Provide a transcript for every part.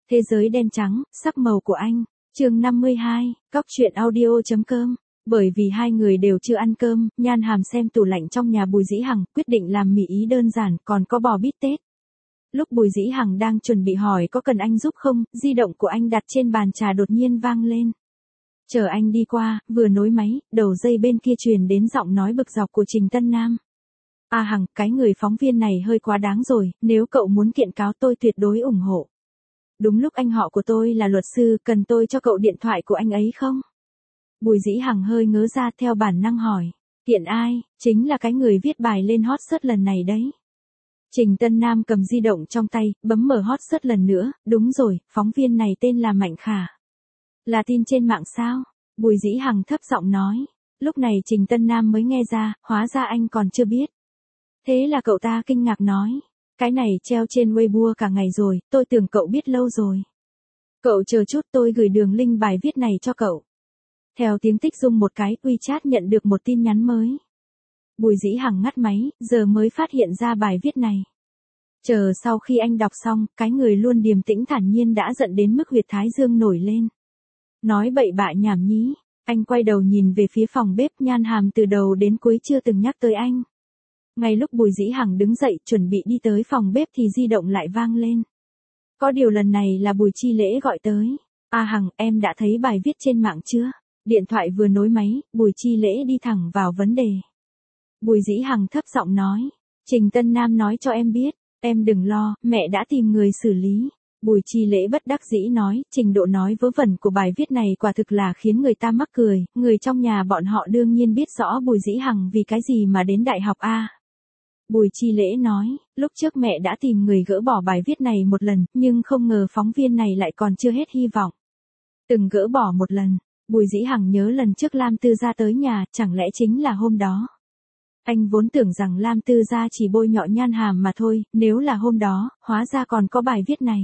Thế giới đen trắng, sắc màu của anh. Chương 52, cóc-truyện-audio.com. Bởi vì hai người đều chưa ăn cơm, Nhan Hàm xem tủ lạnh trong nhà Bùi Dĩ Hằng, quyết định làm mì ý đơn giản, còn có bò bít tết. Lúc Bùi Dĩ Hằng đang chuẩn bị hỏi có cần anh giúp không, di động của anh đặt trên bàn trà đột nhiên vang lên. Chờ anh đi qua, vừa nối máy, đầu dây bên kia truyền đến giọng nói bực dọc của Trình Tân Nam. À Hằng, cái người phóng viên này hơi quá đáng rồi, nếu cậu muốn kiện cáo tôi tuyệt đối ủng hộ. Đúng lúc anh họ của tôi là luật sư, cần tôi cho cậu điện thoại của anh ấy không? Bùi Dĩ Hằng hơi ngớ ra theo bản năng hỏi. Kiện ai? Chính là cái người viết bài lên hot search lần này đấy. Trình Tân Nam cầm di động trong tay, bấm mở hot search lần nữa, đúng rồi, phóng viên này tên là Mạnh Khả. Là tin trên mạng sao? Bùi Dĩ Hằng thấp giọng nói. Lúc này Trình Tân Nam mới nghe ra, hóa ra anh còn chưa biết. Thế là cậu ta kinh ngạc nói. Cái này treo trên Weibo cả ngày rồi, tôi tưởng cậu biết lâu rồi. Cậu chờ chút tôi gửi đường link bài viết này cho cậu. Theo tiếng tích rung một cái, WeChat nhận được một tin nhắn mới. Bùi Dĩ Hằng ngắt máy, giờ mới phát hiện ra bài viết này. Chờ sau khi anh đọc xong, cái người luôn điềm tĩnh thản nhiên đã giận đến mức huyệt thái dương nổi lên. Nói bậy bạ nhảm nhí, anh quay đầu nhìn về phía phòng bếp, Nhan Hàm từ đầu đến cuối chưa từng nhắc tới anh. Ngay lúc Bùi Dĩ Hằng đứng dậy chuẩn bị đi tới phòng bếp thì di động lại vang lên. Có điều lần này là Bùi Chi Lễ gọi tới. À Hằng, em đã thấy bài viết trên mạng chưa? Điện thoại vừa nối máy, Bùi Chi Lễ đi thẳng vào vấn đề. Bùi Dĩ Hằng thấp giọng nói. Trình Tân Nam nói cho em biết, em đừng lo, mẹ đã tìm người xử lý. Bùi Chi Lễ bất đắc dĩ nói, trình độ nói vớ vẩn của bài viết này quả thực là khiến người ta mắc cười, người trong nhà bọn họ đương nhiên biết rõ Bùi Dĩ Hằng vì cái gì mà đến đại học A. Bùi Chi Lễ nói, lúc trước mẹ đã tìm người gỡ bỏ bài viết này một lần, nhưng không ngờ phóng viên này lại còn chưa hết hy vọng. Từng gỡ bỏ một lần, Bùi Dĩ Hằng nhớ lần trước Lam Tư Gia tới nhà, chẳng lẽ chính là hôm đó. Anh vốn tưởng rằng Lam Tư Gia chỉ bôi nhọ Nhan Hàm mà thôi, nếu là hôm đó, hóa ra còn có bài viết này.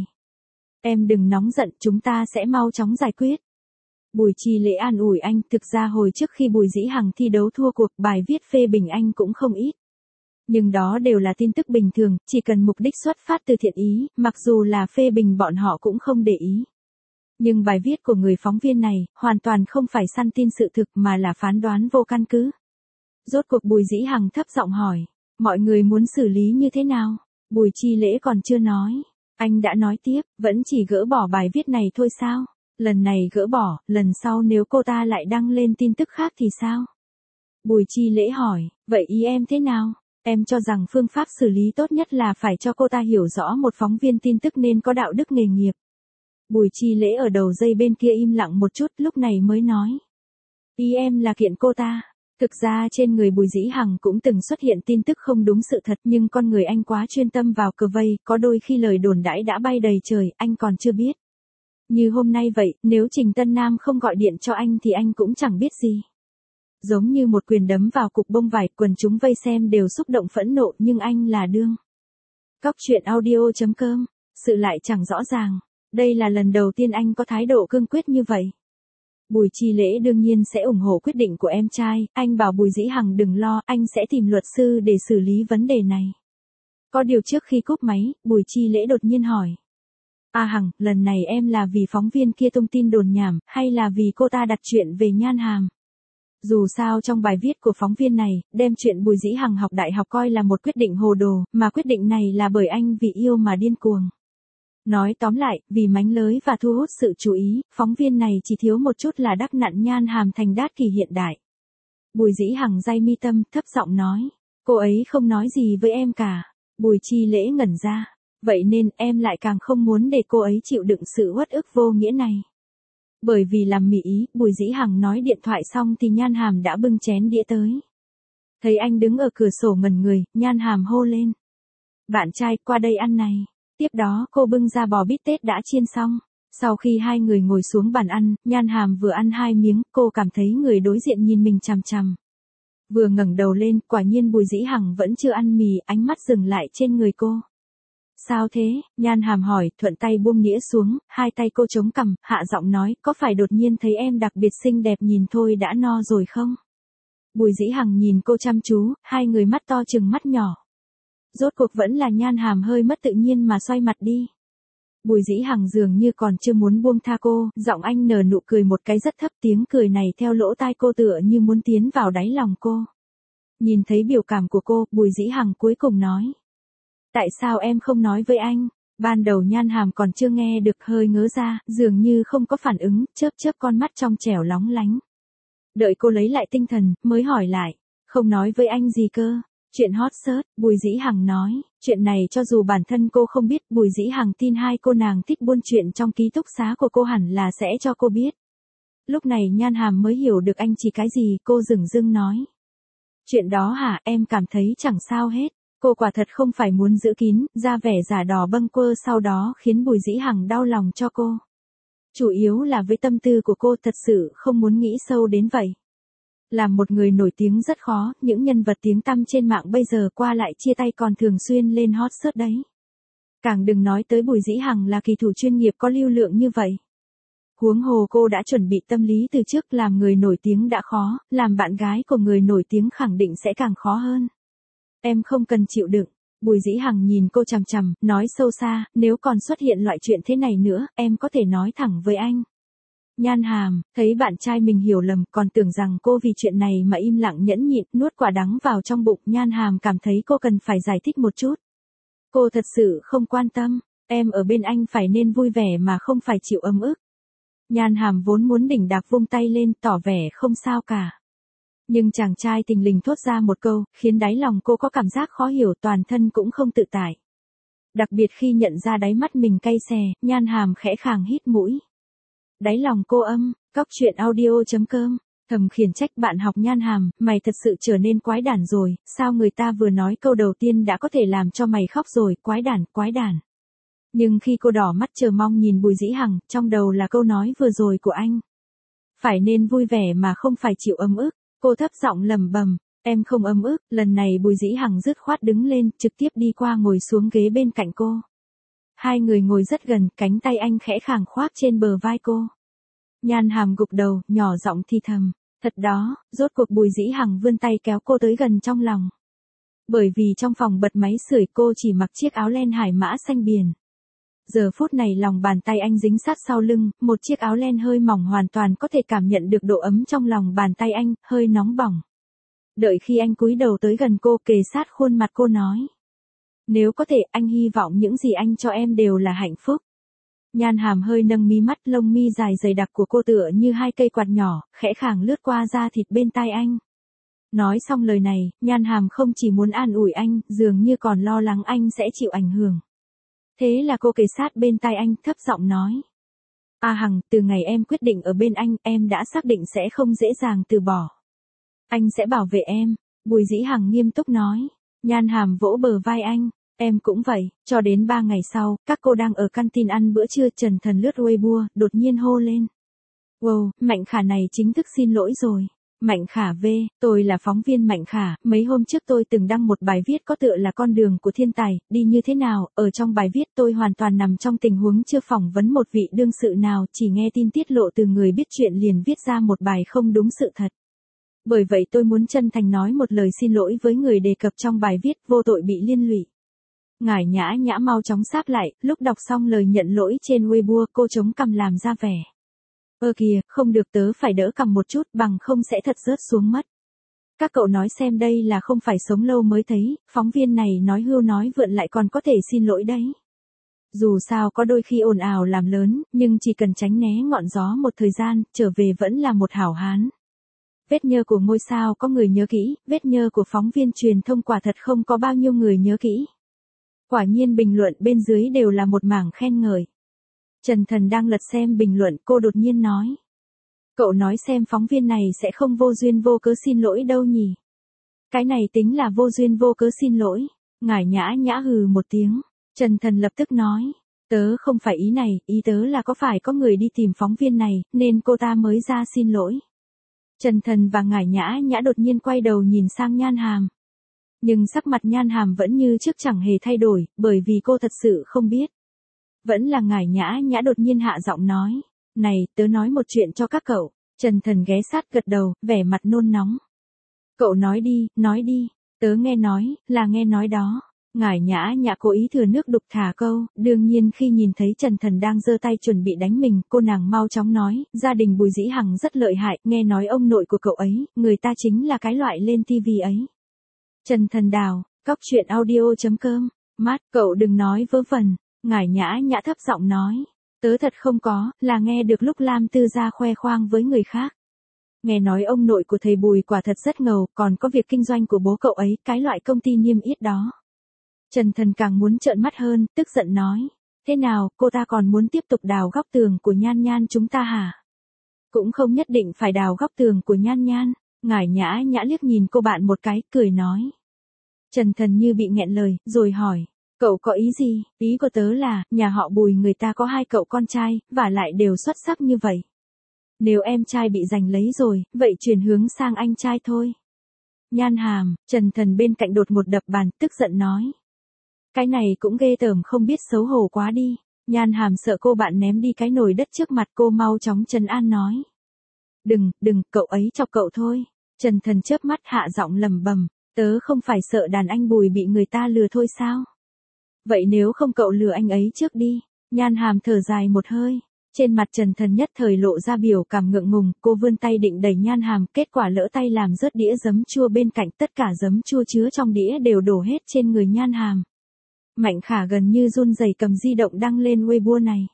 Em đừng nóng giận, chúng ta sẽ mau chóng giải quyết. Bùi Chi Lễ an ủi anh, thực ra hồi trước khi Bùi Dĩ Hằng thi đấu thua cuộc, bài viết phê bình anh cũng không ít. Nhưng đó đều là tin tức bình thường, chỉ cần mục đích xuất phát từ thiện ý, mặc dù là phê bình bọn họ cũng không để ý. Nhưng bài viết của người phóng viên này, hoàn toàn không phải săn tin sự thực mà là phán đoán vô căn cứ. Rốt cuộc Bùi Dĩ Hằng thấp giọng hỏi, mọi người muốn xử lý như thế nào? Bùi Chi Lễ còn chưa nói. Anh đã nói tiếp, vẫn chỉ gỡ bỏ bài viết này thôi sao? Lần này gỡ bỏ, lần sau nếu cô ta lại đăng lên tin tức khác thì sao? Bùi Chi Lễ hỏi, vậy ý em thế nào? Em cho rằng phương pháp xử lý tốt nhất là phải cho cô ta hiểu rõ một phóng viên tin tức nên có đạo đức nghề nghiệp. Bùi Chi Lễ ở đầu dây bên kia im lặng một chút, lúc này mới nói. Ý em là kiện cô ta. Thực ra trên người Bùi Dĩ Hằng cũng từng xuất hiện tin tức không đúng sự thật, nhưng con người anh quá chuyên tâm vào cờ vây, có đôi khi lời đồn đãi đã bay đầy trời, anh còn chưa biết. Như hôm nay vậy, nếu Trình Tân Nam không gọi điện cho anh thì anh cũng chẳng biết gì. Giống như một quyền đấm vào cục bông vải, quần chúng vây xem đều xúc động phẫn nộ, nhưng anh là đương. Cóc-truyện-audio.com. Sự lại chẳng rõ ràng. Đây là lần đầu tiên anh có thái độ cương quyết như vậy. Bùi Chi Lễ đương nhiên sẽ ủng hộ quyết định của em trai, anh bảo Bùi Dĩ Hằng đừng lo, anh sẽ tìm luật sư để xử lý vấn đề này. Có điều trước khi cúp máy, Bùi Chi Lễ đột nhiên hỏi. À Hằng, lần này em là vì phóng viên kia tung tin đồn nhảm, hay là vì cô ta đặt chuyện về Nhan Hàm? Dù sao trong bài viết của phóng viên này, đem chuyện Bùi Dĩ Hằng học đại học coi là một quyết định hồ đồ, mà quyết định này là bởi anh vì yêu mà điên cuồng. Nói tóm lại, vì mánh lới và thu hút sự chú ý, phóng viên này chỉ thiếu một chút là đắc nặn Nhan Hàm thành đát kỳ hiện đại. Bùi Dĩ Hằng day mi tâm, thấp giọng nói. Cô ấy không nói gì với em cả. Bùi Chi Lễ ngẩn ra. Vậy nên em lại càng không muốn để cô ấy chịu đựng sự uất ức vô nghĩa này. Bởi vì làm mị ý, Bùi Dĩ Hằng nói điện thoại xong thì Nhan Hàm đã bưng chén đĩa tới. Thấy anh đứng ở cửa sổ ngẩn người, Nhan Hàm hô lên. Bạn trai, qua đây ăn này. Tiếp đó cô bưng ra bò bít tết đã chiên xong. Sau khi hai người ngồi xuống bàn ăn, Nhan Hàm vừa ăn hai miếng, cô cảm thấy người đối diện nhìn mình chằm chằm. Vừa ngẩng đầu lên, quả nhiên Bùi Dĩ Hằng vẫn chưa ăn mì, ánh mắt dừng lại trên người cô. Sao thế? Nhan Hàm hỏi, thuận tay buông đĩa xuống, hai tay cô chống cằm, hạ giọng nói, có phải đột nhiên thấy em đặc biệt xinh đẹp nhìn thôi đã no rồi không? Bùi Dĩ Hằng nhìn cô chăm chú, hai người mắt to chừng mắt nhỏ. Rốt cuộc vẫn là Nhan Hàm hơi mất tự nhiên mà xoay mặt đi. Bùi Dĩ Hằng dường như còn chưa muốn buông tha cô, giọng anh nở nụ cười một cái rất thấp, tiếng cười này theo lỗ tai cô tựa như muốn tiến vào đáy lòng cô. Nhìn thấy biểu cảm của cô, Bùi Dĩ Hằng cuối cùng nói. Tại sao em không nói với anh? Ban đầu Nhan Hàm còn chưa nghe được, hơi ngớ ra, dường như không có phản ứng, chớp chớp con mắt trong trẻo lóng lánh. Đợi cô lấy lại tinh thần, mới hỏi lại. Không nói với anh gì cơ? Chuyện hot search, Bùi Dĩ Hằng nói. Chuyện này cho dù bản thân cô không biết, Bùi Dĩ Hằng tin hai cô nàng thích buôn chuyện trong ký túc xá của cô hẳn là sẽ cho cô biết. Lúc này Nhan Hàm mới hiểu được anh chỉ cái gì, cô dửng dưng nói. Chuyện đó hả, em cảm thấy chẳng sao hết. Cô quả thật không phải muốn giữ kín, ra vẻ giả đò bâng quơ sau đó khiến Bùi Dĩ Hằng đau lòng cho cô. Chủ yếu là với tâm tư của cô thật sự không muốn nghĩ sâu đến vậy. Làm một người nổi tiếng rất khó, những nhân vật tiếng tăm trên mạng bây giờ qua lại chia tay còn thường xuyên lên hot search đấy. Càng đừng nói tới Bùi Dĩ Hằng là kỳ thủ chuyên nghiệp có lưu lượng như vậy. Huống hồ cô đã chuẩn bị tâm lý từ trước, làm người nổi tiếng đã khó, làm bạn gái của người nổi tiếng khẳng định sẽ càng khó hơn. Em không cần chịu đựng. Bùi Dĩ Hằng nhìn cô chằm chằm, nói sâu xa, nếu còn xuất hiện loại chuyện thế này nữa, em có thể nói thẳng với anh. Nhan Hàm, thấy bạn trai mình hiểu lầm, còn tưởng rằng cô vì chuyện này mà im lặng nhẫn nhịn, nuốt quả đắng vào trong bụng. Nhan Hàm cảm thấy cô cần phải giải thích một chút. Cô thật sự không quan tâm, em ở bên anh phải nên vui vẻ mà không phải chịu ấm ức. Nhan Hàm vốn muốn đỉnh đạc vung tay lên, tỏ vẻ không sao cả. Nhưng chàng trai tình lình thốt ra một câu, khiến đáy lòng cô có cảm giác khó hiểu, toàn thân cũng không tự tại. Đặc biệt khi nhận ra đáy mắt mình cay xè, Nhan Hàm khẽ khàng hít mũi. Đáy lòng cô Cóc truyện audio.com, thầm khiển trách bạn học Nhan Hàm, mày thật sự trở nên quái đản rồi, sao người ta vừa nói câu đầu tiên đã có thể làm cho mày khóc rồi, quái đản. Nhưng khi cô đỏ mắt chờ mong nhìn Bùi Dĩ Hằng, trong đầu là câu nói vừa rồi của anh. Phải nên vui vẻ mà không phải chịu ấm ức, cô thấp giọng lẩm bẩm, em không ấm ức. Lần này Bùi Dĩ Hằng dứt khoát đứng lên, trực tiếp đi qua ngồi xuống ghế bên cạnh cô. Hai người ngồi rất gần, cánh tay anh khẽ khàng khoác trên bờ vai cô. Nhan Hàm gục đầu, nhỏ giọng thì thầm, thật đó. Rốt cuộc Bùi Dĩ Hằng vươn tay kéo cô tới gần trong lòng. Bởi vì trong phòng bật máy sưởi, cô chỉ mặc chiếc áo len hải mã xanh biển. Giờ phút này lòng bàn tay anh dính sát sau lưng, một chiếc áo len hơi mỏng hoàn toàn có thể cảm nhận được độ ấm trong lòng bàn tay anh, hơi nóng bỏng. Đợi khi anh cúi đầu tới gần cô, kề sát khuôn mặt cô nói. Nếu có thể, anh hy vọng những gì anh cho em đều là hạnh phúc. Nhan Hàm hơi nâng mí mắt, lông mi dài dày đặc của cô tựa như hai cây quạt nhỏ, khẽ khàng lướt qua da thịt bên tai anh. Nói xong lời này, Nhan Hàm không chỉ muốn an ủi anh, dường như còn lo lắng anh sẽ chịu ảnh hưởng. Thế là cô kề sát bên tai anh, thấp giọng nói. A Hằng, từ ngày em quyết định ở bên anh, em đã xác định sẽ không dễ dàng từ bỏ. Anh sẽ bảo vệ em, Bùi Dĩ Hằng nghiêm túc nói. Nhan Hàm vỗ bờ vai anh, em cũng vậy. Cho đến 3 ngày sau, các cô đang ở canteen ăn bữa trưa, Trần Thần lướt Weibo, đột nhiên hô lên. Wow, Mạnh Khả này chính thức xin lỗi rồi. Mạnh Khả V, tôi là phóng viên Mạnh Khả, mấy hôm trước tôi từng đăng một bài viết có tựa là Con đường của thiên tài, đi như thế nào. Ở trong bài viết tôi hoàn toàn nằm trong tình huống chưa phỏng vấn một vị đương sự nào, chỉ nghe tin tiết lộ từ người biết chuyện liền viết ra một bài không đúng sự thật. Bởi vậy tôi muốn chân thành nói một lời xin lỗi với người đề cập trong bài viết, vô tội bị liên lụy. Ngải Nhã mau chóng sáp lại, lúc đọc xong lời nhận lỗi trên Weibo, cô chống cằm làm ra vẻ. Kìa, không được, tớ phải đỡ cằm một chút, bằng không sẽ thật rớt xuống mất. Các cậu nói xem, đây là không phải sống lâu mới thấy, phóng viên này nói hưu nói vượn lại còn có thể xin lỗi đấy. Dù sao có đôi khi ồn ào làm lớn, nhưng chỉ cần tránh né ngọn gió một thời gian, trở về vẫn là một hảo hán. Vết nhơ của ngôi sao có người nhớ kỹ, vết nhơ của phóng viên truyền thông quả thật không có bao nhiêu người nhớ kỹ. Quả nhiên bình luận bên dưới đều là một mảng khen ngợi. Trần Thần đang lật xem bình luận, cô đột nhiên nói. Cậu nói xem phóng viên này sẽ không vô duyên vô cớ xin lỗi đâu nhỉ? Cái này tính là vô duyên vô cớ xin lỗi. Ngải Nhã hừ một tiếng. Trần Thần lập tức nói. Tớ không phải ý này, ý tớ là có phải có người đi tìm phóng viên này, nên cô ta mới ra xin lỗi. Trần Thần và Ngải Nhã đột nhiên quay đầu nhìn sang Nhan Hàm. Nhưng sắc mặt Nhan Hàm vẫn như trước chẳng hề thay đổi, bởi vì cô thật sự không biết. Vẫn là Ngải Nhã đột nhiên hạ giọng nói. Này, tớ nói một chuyện cho các cậu. Trần Thần ghé sát gật đầu, vẻ mặt nôn nóng. Cậu nói đi, tớ nghe nói đó. Ngải Nhã Nhã cố ý thừa nước đục thả câu, đương nhiên khi nhìn thấy Trần Thần đang giơ tay chuẩn bị đánh mình, cô nàng mau chóng nói, gia đình Bùi Dĩ Hằng rất lợi hại, nghe nói ông nội của cậu ấy, người ta chính là cái loại lên tivi ấy. Trần Thần đào, cóc truyện audio.com, mát, cậu đừng nói vớ vẩn, Ngải Nhã Nhã thấp giọng nói, tớ thật không có, là nghe được lúc Lam Tư Gia khoe khoang với người khác. Nghe nói ông nội của thầy Bùi quả thật rất ngầu, còn có việc kinh doanh của bố cậu ấy, cái loại công ty niêm yết đó. Trần Thần càng muốn trợn mắt hơn, tức giận nói. Thế nào, cô ta còn muốn tiếp tục đào góc tường của Nhan Nhan chúng ta hả? Cũng không nhất định phải đào góc tường của Nhan Nhan. Ngải Nhã Nhã liếc nhìn cô bạn một cái, cười nói. Trần Thần như bị nghẹn lời, rồi hỏi. Cậu có ý gì? Ý của tớ là, nhà họ Bùi người ta có 2 cậu con trai, và lại đều xuất sắc như vậy. Nếu em trai bị giành lấy rồi, vậy chuyển hướng sang anh trai thôi. Nhan Hàm, Trần Thần bên cạnh đột một đập bàn, tức giận nói. Cái này cũng ghê tởm không biết xấu hổ quá đi. Nhan Hàm sợ cô bạn ném đi cái nồi đất trước mặt cô mau chóng trấn an nói. Đừng, cậu ấy chọc cậu thôi. Trần Thần chớp mắt hạ giọng lẩm bẩm, tớ không phải sợ đàn anh Bùi bị người ta lừa thôi sao? Vậy nếu không cậu lừa anh ấy trước đi. Nhan Hàm thở dài một hơi. Trên mặt Trần Thần nhất thời lộ ra biểu cảm ngượng ngùng, cô vươn tay định đẩy Nhan Hàm, kết quả lỡ tay làm rớt đĩa giấm chua bên cạnh, tất cả giấm chua chứa trong đĩa đều đổ hết trên người Nhan Hàm. Mạnh Khả gần như run rẩy cầm di động đăng lên Weibo này.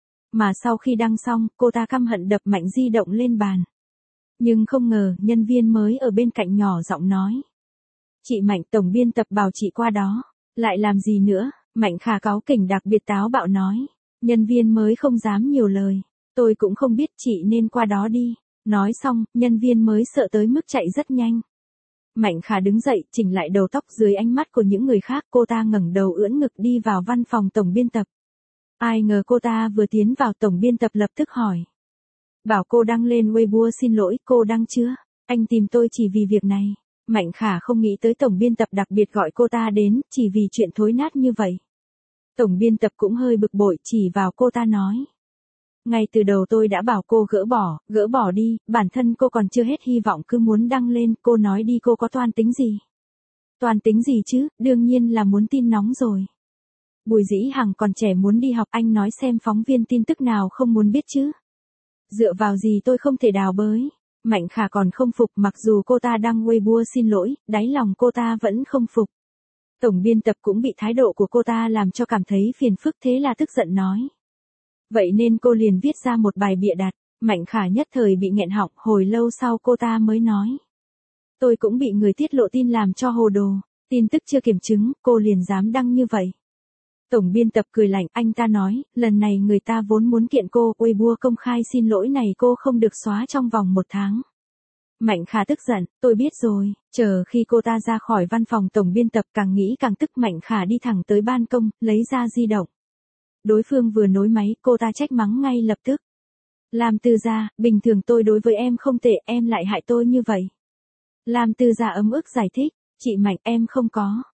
Mà sau khi đăng xong, cô ta căm hận đập mạnh di động lên bàn. Nhưng không ngờ, nhân viên mới ở bên cạnh nhỏ giọng nói. Chị Mạnh, tổng biên tập bảo chị qua đó. Lại làm gì nữa? Mạnh Khả cáu kỉnh đặc biệt táo bạo nói. Nhân viên mới không dám nhiều lời. Tôi cũng không biết chị nên qua đó đi. Nói xong, nhân viên mới sợ tới mức chạy rất nhanh. Mạnh Khả đứng dậy, chỉnh lại đầu tóc dưới ánh mắt của những người khác, cô ta ngẩng đầu ưỡn ngực đi vào văn phòng tổng biên tập. Ai ngờ cô ta vừa tiến vào tổng biên tập lập tức hỏi. Bảo cô đăng lên Weibo xin lỗi, cô đăng chưa? Anh tìm tôi chỉ vì việc này. Mạnh Khả không nghĩ tới tổng biên tập đặc biệt gọi cô ta đến, chỉ vì chuyện thối nát như vậy. Tổng biên tập cũng hơi bực bội, chỉ vào cô ta nói. Ngay từ đầu tôi đã bảo cô gỡ bỏ đi, bản thân cô còn chưa hết hy vọng cứ muốn đăng lên, cô nói đi cô có toan tính gì? Toan tính gì chứ, đương nhiên là muốn tin nóng rồi. Bùi Dĩ Hằng còn trẻ muốn đi học, anh nói xem phóng viên tin tức nào không muốn biết chứ? Dựa vào gì tôi không thể đào bới? Mạnh Khả còn không phục, mặc dù cô ta đăng Weibo xin lỗi, đáy lòng cô ta vẫn không phục. Tổng biên tập cũng bị thái độ của cô ta làm cho cảm thấy phiền phức, thế là tức giận nói. Vậy nên cô liền viết ra một bài bịa đặt. Mạnh Khả nhất thời bị nghẹn họng, hồi lâu sau cô ta mới nói. Tôi cũng bị người tiết lộ tin làm cho hồ đồ, tin tức chưa kiểm chứng, cô liền dám đăng như vậy. Tổng biên tập cười lạnh, anh ta nói, lần này người ta vốn muốn kiện cô, Weibo công khai xin lỗi này cô không được xóa trong vòng 1 tháng. Mạnh Khả tức giận, tôi biết rồi, chờ khi cô ta ra khỏi văn phòng tổng biên tập càng nghĩ càng tức. Mạnh Khả đi thẳng tới ban công, lấy ra di động. Đối phương vừa nối máy, cô ta trách mắng ngay lập tức. Lam Tư Gia, bình thường tôi đối với em không tệ, em lại hại tôi như vậy. Lam Tư Gia ấm ức giải thích, chị Mạnh, em không có,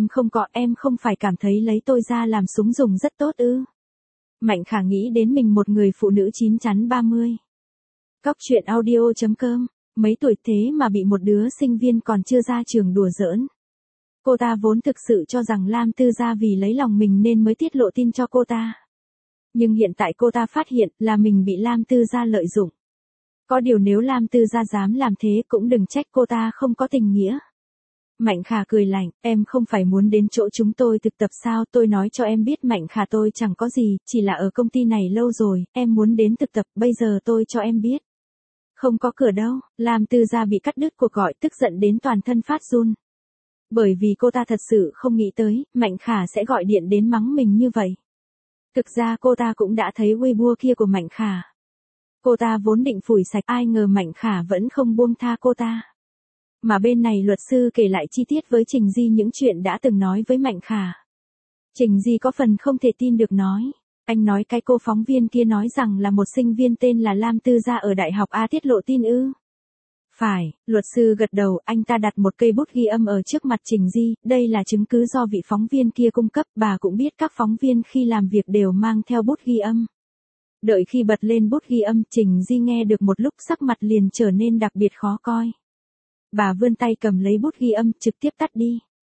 em không phải cảm thấy lấy tôi ra làm súng dùng rất tốt ư. Mạnh Khả nghĩ đến mình một người phụ nữ chín chắn 30. Cóc truyện audio.com, mấy tuổi thế mà bị một đứa sinh viên còn chưa ra trường đùa giỡn. Cô ta vốn thực sự cho rằng Lam Tư Gia vì lấy lòng mình nên mới tiết lộ tin cho cô ta. Nhưng hiện tại cô ta phát hiện là mình bị Lam Tư Gia lợi dụng. Có điều nếu Lam Tư Gia dám làm thế cũng đừng trách cô ta không có tình nghĩa. Mạnh Khả cười lạnh, em không phải muốn đến chỗ chúng tôi thực tập sao? Tôi nói cho em biết Mạnh Khả, tôi chẳng có gì, chỉ là ở công ty này lâu rồi, em muốn đến thực tập, bây giờ tôi cho em biết. Không có cửa đâu. Lam Tư Gia bị cắt đứt cuộc gọi, tức giận đến toàn thân phát run. Bởi vì cô ta thật sự không nghĩ tới, Mạnh Khả sẽ gọi điện đến mắng mình như vậy. Thực ra cô ta cũng đã thấy Weibo kia của Mạnh Khả. Cô ta vốn định phủi sạch, ai ngờ Mạnh Khả vẫn không buông tha cô ta. Mà bên này luật sư kể lại chi tiết với Trình Di những chuyện đã từng nói với Mạnh Khả. Trình Di có phần không thể tin được nói. Anh nói cái cô phóng viên kia nói rằng là một sinh viên tên là Lam Tư Gia ở Đại học A tiết lộ tin ư? Phải, luật sư gật đầu, anh ta đặt một cây bút ghi âm ở trước mặt Trình Di, đây là chứng cứ do vị phóng viên kia cung cấp, bà cũng biết các phóng viên khi làm việc đều mang theo bút ghi âm. Đợi khi bật lên bút ghi âm, Trình Di nghe được một lúc sắc mặt liền trở nên đặc biệt khó coi. Bà vươn tay cầm lấy bút ghi âm, trực tiếp tắt đi.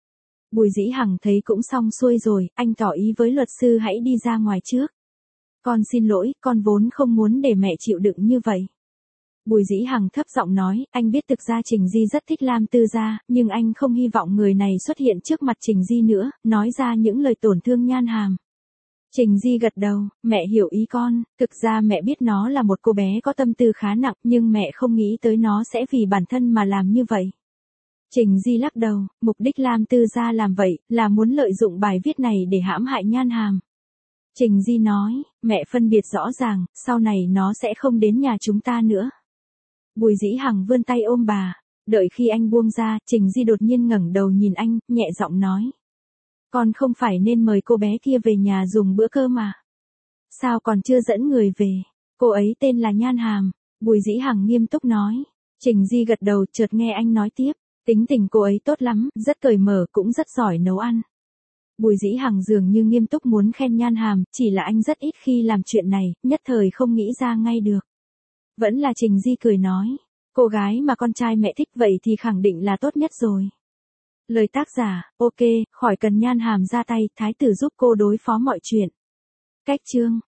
Bùi Dĩ Hằng thấy cũng xong xuôi rồi, anh tỏ ý với luật sư hãy đi ra ngoài trước. Con xin lỗi, con vốn không muốn để mẹ chịu đựng như vậy. Bùi Dĩ Hằng thấp giọng nói, anh biết thực ra Trình Di rất thích Lam Tư Gia, nhưng anh không hy vọng người này xuất hiện trước mặt Trình Di nữa, nói ra những lời tổn thương Nhan Hàm. Trình Di gật đầu, mẹ hiểu ý con, thực ra mẹ biết nó là một cô bé có tâm tư khá nặng, nhưng mẹ không nghĩ tới nó sẽ vì bản thân mà làm như vậy. Trình Di lắc đầu, mục đích Lam Tư Gia làm vậy, là muốn lợi dụng bài viết này để hãm hại Nhan Hàm. Trình Di nói, mẹ phân biệt rõ ràng, sau này nó sẽ không đến nhà chúng ta nữa. Bùi Dĩ Hằng vươn tay ôm bà, đợi khi anh buông ra, Trình Di đột nhiên ngẩng đầu nhìn anh, nhẹ giọng nói. Con không phải nên mời cô bé kia về nhà dùng bữa cơm mà. Sao còn chưa dẫn người về? Cô ấy tên là Nhan Hàm. Bùi Dĩ Hằng nghiêm túc nói. Trình Di gật đầu, chợt nghe anh nói tiếp. Tính tình cô ấy tốt lắm, rất cởi mở, cũng rất giỏi nấu ăn. Bùi Dĩ Hằng dường như nghiêm túc muốn khen Nhan Hàm, chỉ là anh rất ít khi làm chuyện này, nhất thời không nghĩ ra ngay được. Vẫn là Trình Di cười nói. Cô gái mà con trai mẹ thích vậy thì khẳng định là tốt nhất rồi. Lời tác giả, ok, khỏi cần Nhan Hàm ra tay, thái tử giúp cô đối phó mọi chuyện. Cách chương